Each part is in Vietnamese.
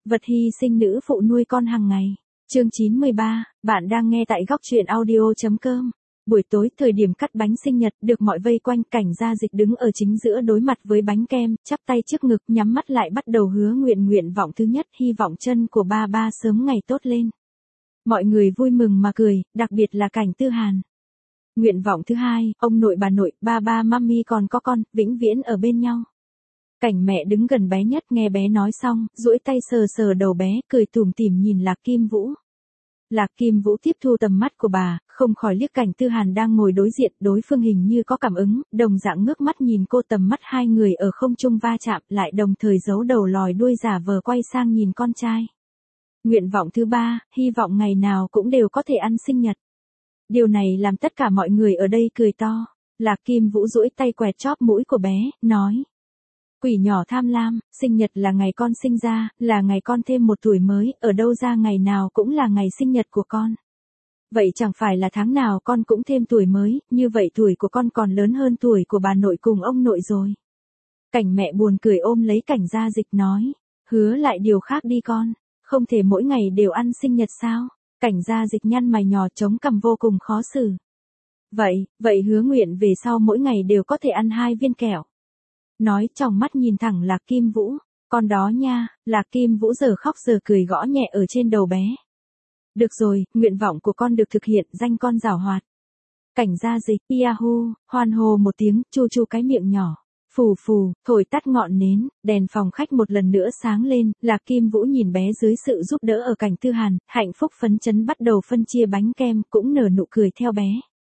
Vật hy sinh nữ phụ nuôi con hàng ngày. Chương 93, bạn đang nghe tại góc truyện audio.com. Buổi tối, thời điểm cắt bánh sinh nhật, được mọi vây quanh, Cảnh Gia Dịch đứng ở chính giữa đối mặt với bánh kem, chắp tay trước ngực, nhắm mắt lại bắt đầu hứa nguyện vọng thứ nhất, hy vọng chân của ba sớm ngày tốt lên. Mọi người vui mừng mà cười, đặc biệt là Cảnh Tư Hàn. Nguyện vọng thứ hai, ông nội bà nội, ba mami còn có con, vĩnh viễn ở bên nhau. Cảnh mẹ đứng gần bé nhất nghe bé nói xong, duỗi tay sờ đầu bé, cười tủm tỉm nhìn Lạc Kim Vũ. Lạc Kim Vũ tiếp thu tầm mắt của bà, không khỏi liếc Cảnh Tư Hàn đang ngồi đối diện, đối phương hình như có cảm ứng, đồng dạng ngước mắt nhìn cô, tầm mắt hai người ở không trung va chạm, lại đồng thời giấu đầu lòi đuôi giả vờ quay sang nhìn con trai. Nguyện vọng thứ ba, hy vọng ngày nào cũng đều có thể ăn sinh nhật. Điều này làm tất cả mọi người ở đây cười to. Lạc Kim Vũ duỗi tay quẹt chóp mũi của bé, nói. Quỷ nhỏ tham lam, sinh nhật là ngày con sinh ra, là ngày con thêm một tuổi mới, ở đâu ra ngày nào cũng là ngày sinh nhật của con. Vậy chẳng phải là tháng nào con cũng thêm tuổi mới, như vậy tuổi của con còn lớn hơn tuổi của bà nội cùng ông nội rồi. Cảnh mẹ buồn cười ôm lấy Cảnh Gia Dịch nói, hứa lại điều khác đi con, không thể mỗi ngày đều ăn sinh nhật sao? Cảnh Gia Dịch nhăn mày nhỏ chống cằm vô cùng khó xử. Vậy hứa nguyện về sau mỗi ngày đều có thể ăn 2 viên kẹo. Nói tròng mắt nhìn thẳng Lạc Kim Vũ, con đó nha. Lạc Kim Vũ giờ khóc giờ cười gõ nhẹ ở trên đầu bé. Được rồi, nguyện vọng của con được thực hiện, danh con giảo hoạt. Cảnh Gia Dịch, Yahoo, hoan hô một tiếng, chu cái miệng nhỏ. Phù phù, thổi tắt ngọn nến, đèn phòng khách một lần nữa sáng lên, Lạc Kim Vũ nhìn bé dưới sự giúp đỡ ở Cảnh Tư Hàn, hạnh phúc phấn chấn bắt đầu phân chia bánh kem, cũng nở nụ cười theo bé.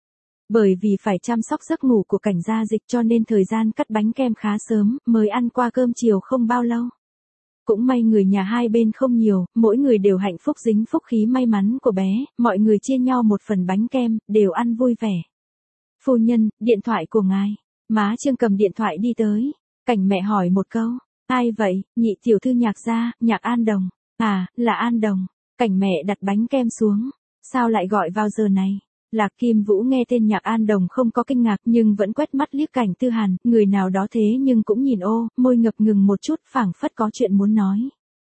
Bởi vì phải chăm sóc giấc ngủ của Cảnh Gia Dịch cho nên thời gian cắt bánh kem khá sớm, mới ăn qua cơm chiều không bao lâu. Cũng may người nhà hai bên không nhiều, mỗi người đều hạnh phúc dính phúc khí may mắn của bé, mọi người chia nhau một phần bánh kem, đều ăn vui vẻ. Phu nhân, điện thoại của ngài. Má Trương cầm điện thoại đi tới. Cảnh mẹ hỏi một câu. Ai vậy? Nhị tiểu thư Nhạc gia, Nhạc An Đồng. À, là An Đồng. Cảnh mẹ đặt bánh kem xuống. Sao lại gọi vào giờ này? Lạc Kim Vũ nghe tên Nhạc An Đồng không có kinh ngạc nhưng vẫn quét mắt liếc Cảnh Tư Hàn, người nào đó thế nhưng cũng nhìn môi ngập ngừng một chút, phảng phất có chuyện muốn nói.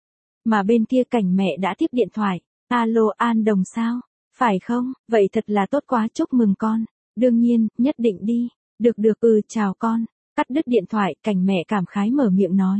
Mà bên kia Cảnh mẹ đã tiếp điện thoại. Alo An Đồng sao? Phải không? Vậy thật là tốt quá, chúc mừng con. Đương nhiên, nhất định đi. Được, chào con. Cắt đứt điện thoại, Cảnh mẹ cảm khái mở miệng nói.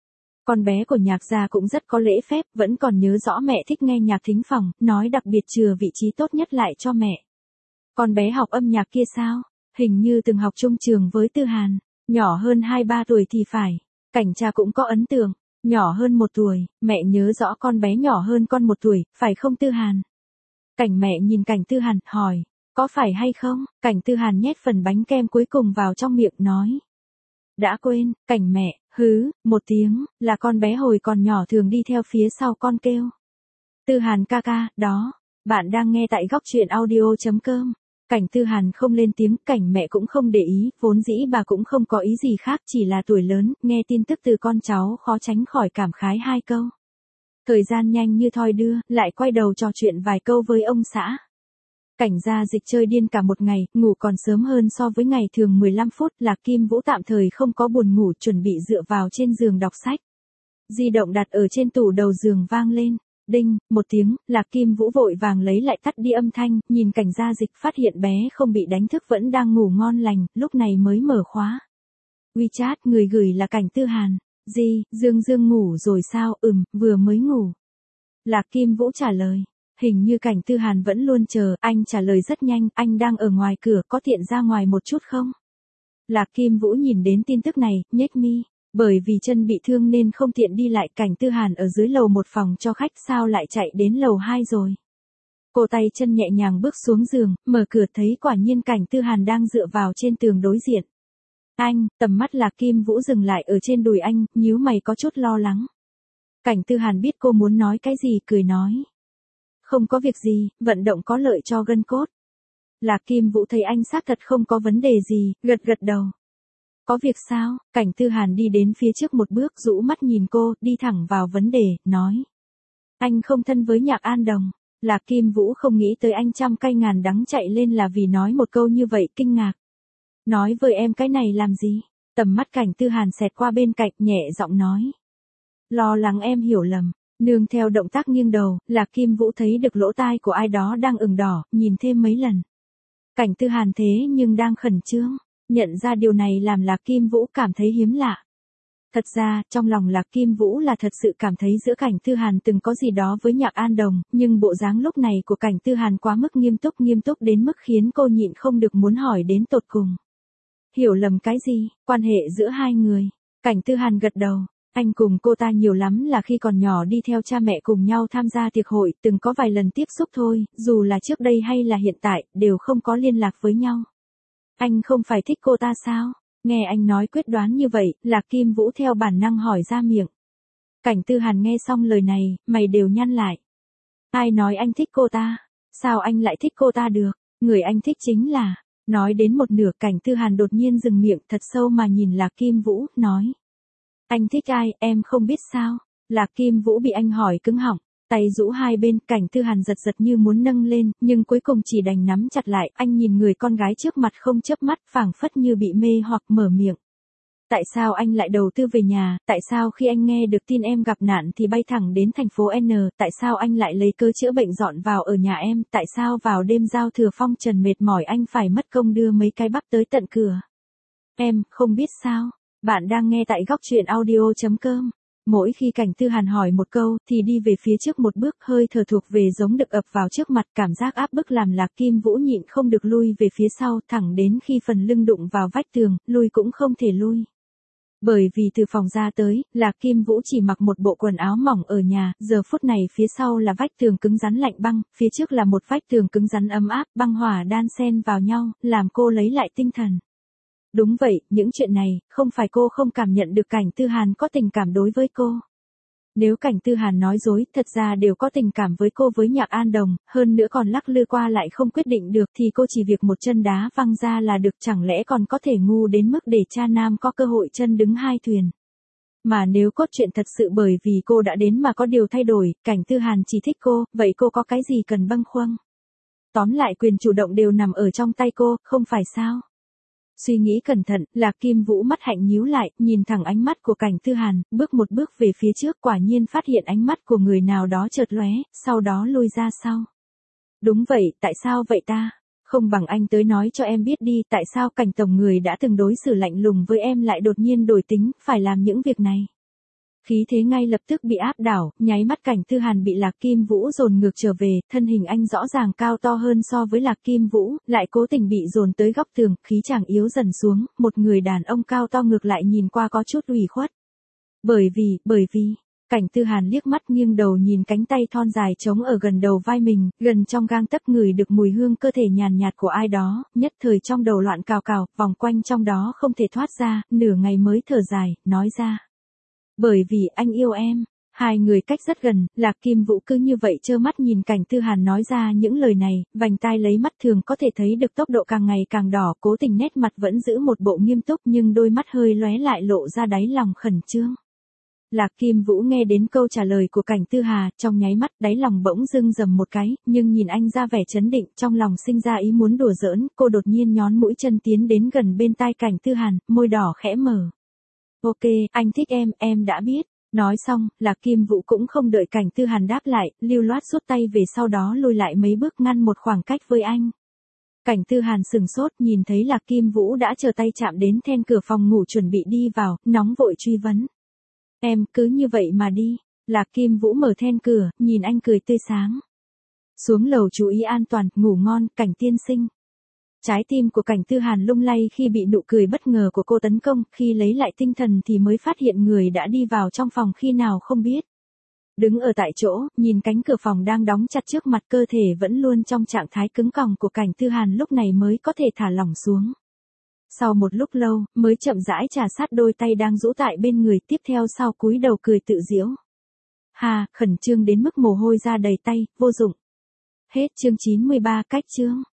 Con bé của Nhạc gia cũng rất có lễ phép, vẫn còn nhớ rõ mẹ thích nghe nhạc thính phòng, nói đặc biệt chừa vị trí tốt nhất lại cho mẹ. Con bé học âm nhạc kia sao? Hình như từng học chung trường với Tư Hàn, nhỏ hơn 2-3 tuổi thì phải. Cảnh cha cũng có ấn tượng, nhỏ hơn 1 tuổi, mẹ nhớ rõ con bé nhỏ hơn con 1 tuổi, phải không Tư Hàn? Cảnh mẹ nhìn Cảnh Tư Hàn, hỏi. Có phải hay không? Cảnh Tư Hàn nhét phần bánh kem cuối cùng vào trong miệng nói. Đã quên, Cảnh mẹ, một tiếng, là con bé hồi còn nhỏ thường đi theo phía sau con kêu. Tư Hàn ca ca, đó, bạn đang nghe tại góc truyện audio.com. Cảnh Tư Hàn không lên tiếng, Cảnh mẹ cũng không để ý, vốn dĩ bà cũng không có ý gì khác, chỉ là tuổi lớn, nghe tin tức từ con cháu khó tránh khỏi cảm khái 2 câu. Thời gian nhanh như thoi đưa, lại quay đầu trò chuyện vài câu với ông xã. Cảnh Gia Dịch chơi điên cả một ngày, ngủ còn sớm hơn so với ngày thường 15 phút, Lạc Kim Vũ tạm thời không có buồn ngủ, chuẩn bị dựa vào trên giường đọc sách. Di động đặt ở trên tủ đầu giường vang lên, đinh, một tiếng, Lạc Kim Vũ vội vàng lấy lại tắt đi âm thanh, nhìn Cảnh Gia Dịch phát hiện bé không bị đánh thức vẫn đang ngủ ngon lành, lúc này mới mở khóa. WeChat, người gửi là Cảnh Tư Hàn. Dương ngủ rồi sao? Vừa mới ngủ. Lạc Kim Vũ trả lời. Hình như Cảnh Tư Hàn vẫn luôn chờ, anh trả lời rất nhanh, anh đang ở ngoài cửa, có tiện ra ngoài một chút không? Lạc Kim Vũ nhìn đến tin tức này, nhếch mi, bởi vì chân bị thương nên không tiện đi lại, Cảnh Tư Hàn ở dưới lầu một phòng cho khách, sao lại chạy đến lầu 2 rồi? Cô tay chân nhẹ nhàng bước xuống giường, mở cửa thấy quả nhiên Cảnh Tư Hàn đang dựa vào trên tường đối diện. Anh, tầm mắt Lạc Kim Vũ dừng lại ở trên đùi anh, nhíu mày có chút lo lắng. Cảnh Tư Hàn biết cô muốn nói cái gì, cười nói. Không có việc gì, vận động có lợi cho gân cốt. Lạc Kim Vũ thấy anh xác thật không có vấn đề gì, gật đầu. Có việc sao? Cảnh Tư Hàn đi đến phía trước một bước, rũ mắt nhìn cô, đi thẳng vào vấn đề, nói. Anh không thân với Nhạc An Đồng. Lạc Kim Vũ không nghĩ tới anh trăm cay ngàn đắng chạy lên là vì nói một câu như vậy, kinh ngạc. Nói với em cái này làm gì? Tầm mắt Cảnh Tư Hàn xẹt qua bên cạnh, nhẹ giọng nói. Lo lắng em hiểu lầm. Nương theo động tác nghiêng đầu, Lạc Kim Vũ thấy được lỗ tai của ai đó đang ửng đỏ, nhìn thêm mấy lần. Cảnh Tư Hàn thế nhưng đang khẩn trương, nhận ra điều này làm Lạc Kim Vũ cảm thấy hiếm lạ. Thật ra, trong lòng Lạc Kim Vũ là thật sự cảm thấy giữa Cảnh Tư Hàn từng có gì đó với Nhạc An Đồng, nhưng bộ dáng lúc này của Cảnh Tư Hàn quá mức nghiêm túc đến mức khiến cô nhịn không được muốn hỏi đến tột cùng. Hiểu lầm cái gì, quan hệ giữa hai người? Cảnh Tư Hàn gật đầu. Anh cùng cô ta nhiều lắm là khi còn nhỏ đi theo cha mẹ cùng nhau tham gia tiệc hội, từng có vài lần tiếp xúc thôi, dù là trước đây hay là hiện tại, đều không có liên lạc với nhau. Anh không phải thích cô ta sao? Nghe anh nói quyết đoán như vậy, Lạc Kim Vũ theo bản năng hỏi ra miệng. Cảnh Tư Hàn nghe xong lời này, mày đều nhăn lại. Ai nói anh thích cô ta? Sao anh lại thích cô ta được? Người anh thích chính là... Nói đến một nửa, Cảnh Tư Hàn đột nhiên dừng miệng thật sâu mà nhìn Lạc Kim Vũ, nói. Anh thích ai, em không biết sao? Lạc Kim Vũ bị anh hỏi cứng họng, tay rũ hai bên, Cảnh Tư Hàn giật như muốn nâng lên, nhưng cuối cùng chỉ đành nắm chặt lại. Anh nhìn người con gái trước mặt không chớp mắt, phảng phất như bị mê hoặc, mở miệng. Tại sao anh lại đầu tư về nhà, tại sao khi anh nghe được tin em gặp nạn thì bay thẳng đến thành phố N, tại sao anh lại lấy cớ chữa bệnh dọn vào ở nhà em, tại sao vào đêm giao thừa phong trần mệt mỏi anh phải mất công đưa mấy cái bắp tới tận cửa? Em không biết sao? Bạn đang nghe tại góc truyện audio.com. Mỗi khi Cảnh Tư Hàn hỏi một câu thì đi về phía trước một bước, hơi thở thuộc về giống được ập vào trước mặt, cảm giác áp bức làm Lạc Kim Vũ nhịn không được lui về phía sau, thẳng đến khi phần lưng đụng vào vách tường, lui cũng không thể lui. Bởi vì từ phòng ra tới, Lạc Kim Vũ chỉ mặc một bộ quần áo mỏng ở nhà, giờ phút này phía sau là vách tường cứng rắn lạnh băng, phía trước là một vách tường cứng rắn ấm áp, băng hỏa đan xen vào nhau, làm cô lấy lại tinh thần. Đúng vậy, những chuyện này, không phải cô không cảm nhận được Cảnh Tư Hàn có tình cảm đối với cô. Nếu Cảnh Tư Hàn nói dối, thật ra đều có tình cảm với cô với Nhạc An Đồng, hơn nữa còn lắc lư qua lại không quyết định được thì cô chỉ việc một chân đá văng ra là được, chẳng lẽ còn có thể ngu đến mức để cha nam có cơ hội chân đứng hai thuyền. Mà nếu cốt truyện thật sự bởi vì cô đã đến mà có điều thay đổi, Cảnh Tư Hàn chỉ thích cô, vậy cô có cái gì cần bâng khuâng? Tóm lại quyền chủ động đều nằm ở trong tay cô, không phải sao? Suy nghĩ cẩn thận, Lạc Kim Vũ mắt hạnh nhíu lại, nhìn thẳng ánh mắt của Cảnh Tư Hàn, bước một bước về phía trước, quả nhiên phát hiện ánh mắt của người nào đó chợt lóe, sau đó lui ra sau. Đúng vậy, tại sao vậy ta? Không bằng anh tới nói cho em biết đi, tại sao Cảnh tổng người đã từng đối xử lạnh lùng với em lại đột nhiên đổi tính, phải làm những việc này. Khí thế ngay lập tức bị áp đảo, nháy mắt Cảnh Tư Hàn bị Lạc Kim Vũ dồn ngược trở về, thân hình anh rõ ràng cao to hơn so với Lạc Kim Vũ, lại cố tình bị dồn tới góc tường, khí chàng yếu dần xuống, một người đàn ông cao to ngược lại nhìn qua có chút ủy khuất. Bởi vì, Cảnh Tư Hàn liếc mắt nghiêng đầu nhìn cánh tay thon dài trống ở gần đầu vai mình, gần trong gang tấc ngửi được mùi hương cơ thể nhàn nhạt của ai đó, nhất thời trong đầu loạn cào cào, vòng quanh trong đó không thể thoát ra, nửa ngày mới thở dài, nói ra. Bởi vì anh yêu em. Hai người cách rất gần, Lạc Kim Vũ cứ như vậy trơ mắt nhìn Cảnh Tư Hàn nói ra những lời này, vành tai lấy mắt thường có thể thấy được tốc độ càng ngày càng đỏ, cố tình nét mặt vẫn giữ một bộ nghiêm túc nhưng đôi mắt hơi lóe lại lộ ra đáy lòng khẩn trương. Lạc Kim Vũ nghe đến câu trả lời của Cảnh Tư Hà, trong nháy mắt đáy lòng bỗng dưng rầm một cái, nhưng nhìn anh ra vẻ trấn định, trong lòng sinh ra ý muốn đùa giỡn, cô đột nhiên nhón mũi chân tiến đến gần bên tai Cảnh Tư Hàn, môi đỏ khẽ mở. Ok, anh thích em đã biết. Nói xong, Lạc Kim Vũ cũng không đợi Cảnh Tư Hàn đáp lại, lưu loát rút tay về sau đó lùi lại mấy bước ngăn một khoảng cách với anh. Cảnh Tư Hàn sừng sốt nhìn thấy Lạc Kim Vũ đã chờ tay chạm đến then cửa phòng ngủ chuẩn bị đi vào, nóng vội truy vấn. Em cứ như vậy mà đi. Lạc Kim Vũ mở then cửa, nhìn anh cười tươi sáng. Xuống lầu chú ý an toàn, ngủ ngon, Cảnh tiên sinh. Trái tim của Cảnh Tư Hàn lung lay khi bị nụ cười bất ngờ của cô tấn công, khi lấy lại tinh thần thì mới phát hiện người đã đi vào trong phòng khi nào không biết. Đứng ở tại chỗ, nhìn cánh cửa phòng đang đóng chặt trước mặt, cơ thể vẫn luôn trong trạng thái cứng còng của Cảnh Tư Hàn lúc này mới có thể thả lỏng xuống. Sau một lúc lâu, mới chậm rãi trà sát đôi tay đang rũ tại bên người, tiếp theo sau cúi đầu cười tự giễu. Hà, khẩn trương đến mức mồ hôi ra đầy tay, vô dụng. Hết chương 93 cách chương.